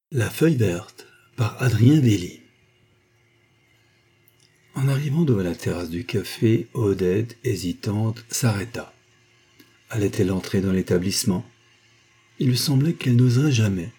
La feuille verte par Adrien Velli. En arrivant devant la terrasse du café, Odette, hésitante, s'arrêta. Allait-elle entrer dans l'établissement ? Il lui semblait qu'elle n'oserait jamais.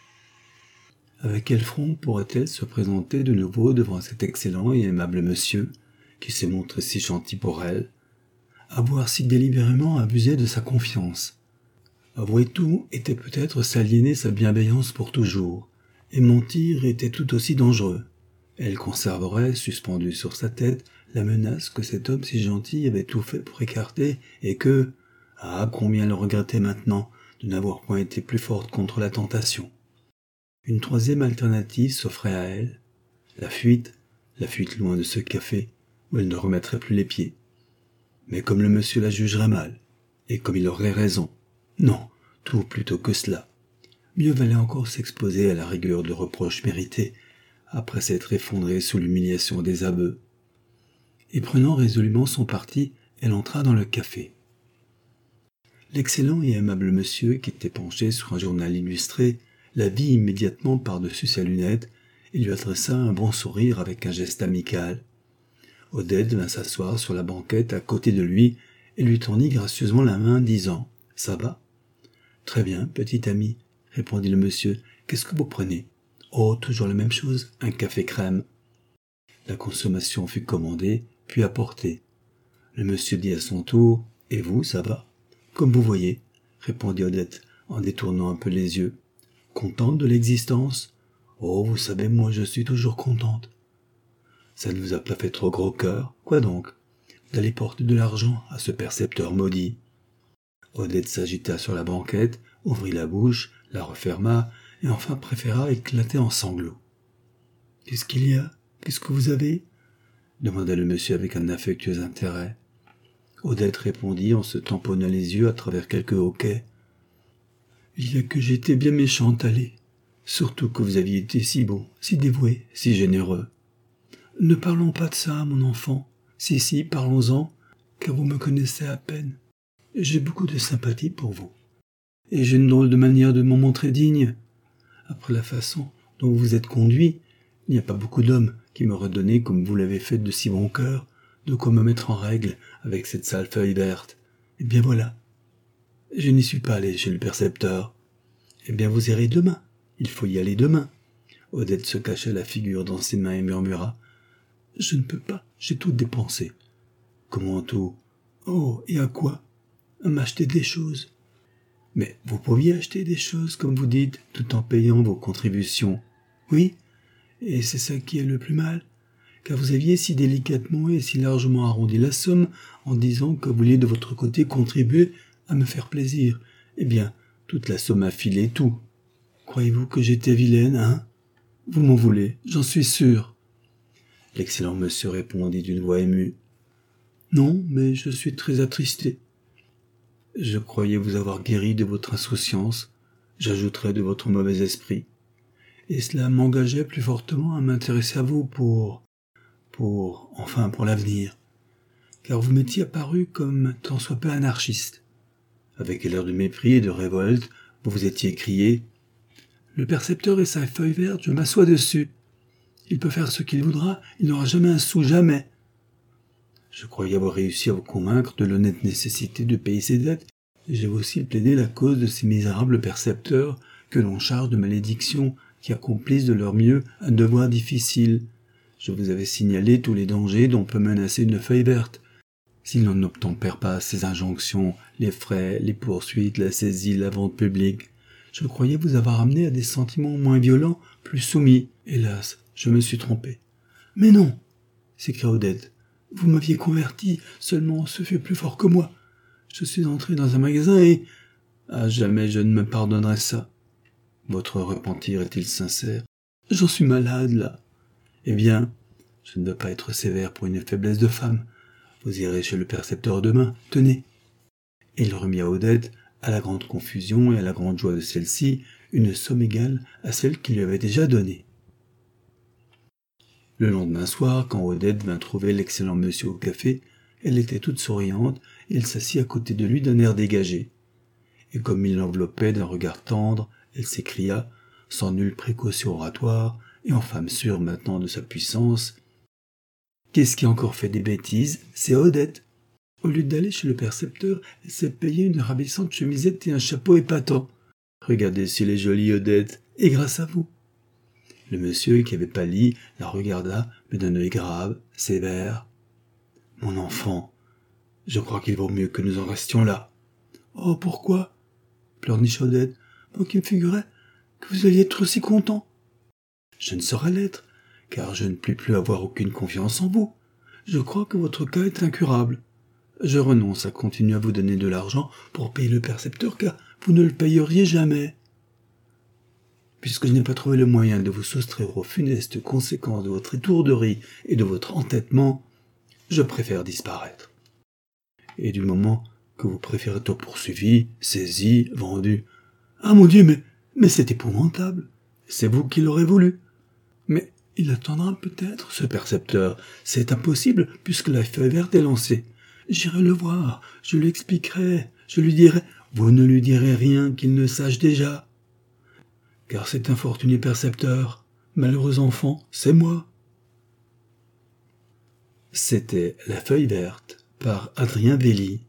Avec quel front pourrait-elle se présenter de nouveau devant cet excellent et aimable monsieur, qui s'est montré si gentil pour elle, avoir si délibérément abusé de sa confiance ? Avouer tout était peut-être s'aliéner sa bienveillance pour toujours, et mentir était tout aussi dangereux. Elle conserverait, suspendue sur sa tête, la menace que cet homme si gentil avait tout fait pour écarter, et que, combien elle regrettait maintenant de n'avoir point été plus forte contre la tentation. Une troisième alternative s'offrait à elle, la fuite loin de ce café, où elle ne remettrait plus les pieds. Mais comme le monsieur la jugerait mal, et comme il aurait raison, non, tout plutôt que cela. Mieux valait encore s'exposer à la rigueur de reproches mérités, après s'être effondrée sous l'humiliation des aveux. Et prenant résolument son parti, elle entra dans le café. L'excellent et aimable monsieur, qui était penché sur un journal illustré, la vit immédiatement par-dessus sa lunette et lui adressa un bon sourire avec un geste amical. Odette vint s'asseoir sur la banquette à côté de lui et lui tendit gracieusement la main, disant « Ça va ?»« Très bien, petit ami, » répondit le monsieur. « Qu'est-ce que vous prenez ?»« Oh, toujours la même chose, un café crème. » La consommation fut commandée, puis apportée. Le monsieur dit à son tour « Et vous, ça va ?»« Comme vous voyez, » répondit Odette, en détournant un peu les yeux. « Contente de l'existence ? Oh, vous savez, moi je suis toujours contente. » Ça ne vous a pas fait trop gros cœur ? Quoi donc ? D'aller porter de l'argent à ce percepteur maudit. Odette s'agita sur la banquette, ouvrit la bouche, la referma, et enfin préféra éclater en sanglots. « Qu'est-ce qu'il y a ? Qu'est-ce que vous avez ?» demanda le monsieur avec un affectueux intérêt. Odette répondit en se tamponnant les yeux à travers quelques hoquets. « Il y a que j'étais bien méchante, allez. Surtout que vous aviez été si bon, si dévoué, si généreux. Ne parlons pas de ça, mon enfant. Si, parlons-en, car vous me connaissez à peine. J'ai beaucoup de sympathie pour vous. Et j'ai une drôle de manière de m'en montrer digne. Après la façon dont vous êtes conduit, il n'y a pas beaucoup d'hommes qui m'auraient donné, comme vous l'avez fait de si bon cœur, de quoi me mettre en règle avec cette sale feuille verte. Eh bien voilà. Je n'y suis pas allé chez le percepteur. Eh bien vous irez demain. Il faut y aller demain. Odette se cacha la figure dans ses mains et murmura. Je ne peux pas, j'ai tout dépensé. Comment tout ? Oh, et à quoi ? À m'acheter des choses. Mais vous pouviez acheter des choses, comme vous dites, tout en payant vos contributions. Oui, et c'est ça qui est le plus mal, car vous aviez si délicatement et si largement arrondi la somme en disant que vous vouliez de votre côté contribuer à me faire plaisir. Eh bien, toute la somme a filé, tout. Croyez-vous que j'étais vilaine, hein ? Vous m'en voulez, j'en suis sûr. L'excellent monsieur répondit d'une voix émue. Non, mais je suis très attristé. Je croyais vous avoir guéri de votre insouciance, j'ajouterais de votre mauvais esprit. Et cela m'engageait plus fortement à m'intéresser à vous pour l'avenir. Car vous m'étiez apparu comme tant soit peu anarchiste. Avec l'air de mépris et de révolte, vous vous étiez crié « Le percepteur et sa feuille verte, je m'assois dessus. Il peut faire ce qu'il voudra, il n'aura jamais un sou, jamais. » Je croyais avoir réussi à vous convaincre de l'honnête nécessité de payer ses dettes, et j'ai aussi plaidé la cause de ces misérables percepteurs que l'on charge de malédiction, qui accomplissent de leur mieux un devoir difficile. Je vous avais signalé tous les dangers dont peut menacer une feuille verte. Si l'on n'obtempère pas ces injonctions, les frais, les poursuites, la saisie, la vente publique, je croyais vous avoir amené à des sentiments moins violents, plus soumis. Hélas, je me suis trompé. « Mais non !» s'écria Odette. « Vous m'aviez converti, seulement ce fut plus fort que moi. Je suis entré dans un magasin et... À jamais je ne me pardonnerai ça. Votre repentir est-il sincère ? J'en suis malade, là. Eh bien, je ne dois pas être sévère pour une faiblesse de femme. Vous irez chez le percepteur demain, tenez. » Et il remit à Odette, à la grande confusion et à la grande joie de celle-ci, une somme égale à celle qu'il lui avait déjà donnée. Le lendemain soir, quand Odette vint trouver l'excellent monsieur au café, elle était toute souriante et elle s'assit à côté de lui d'un air dégagé. Et comme il l'enveloppait d'un regard tendre, elle s'écria sans nulle précaution oratoire, et en femme sûre maintenant de sa puissance. Qu'est-ce qui a encore fait des bêtises? C'est Odette. Au lieu d'aller chez le percepteur, elle s'est payée une ravissante chemisette et un chapeau épatant. Regardez si elle est jolie, Odette, et grâce à vous. Le monsieur, qui avait pâli, la regarda, mais d'un œil grave, sévère. Mon enfant, je crois qu'il vaut mieux que nous en restions là. Oh, pourquoi? Pleurnicha Odette. Moi qui me figurais que vous alliez être si content. Je ne saurais l'être, car je ne puis plus avoir aucune confiance en vous. Je crois que votre cas est incurable. Je renonce à continuer à vous donner de l'argent pour payer le percepteur, car vous ne le payeriez jamais. Puisque je n'ai pas trouvé le moyen de vous soustraire aux funestes conséquences de votre étourderie et de votre entêtement, je préfère disparaître. Et du moment que vous préférez être poursuivi, saisi, vendu... Ah mon Dieu, mais c'est épouvantable. C'est vous qui l'aurez voulu. Mais il attendra peut-être, ce percepteur. C'est impossible, puisque la feuille verte est lancée. J'irai le voir, je lui expliquerai, je lui dirai... Vous ne lui direz rien qu'il ne sache déjà. Car cet infortuné percepteur, malheureux enfant, c'est moi. C'était La Feuille verte, par Adrien Velli.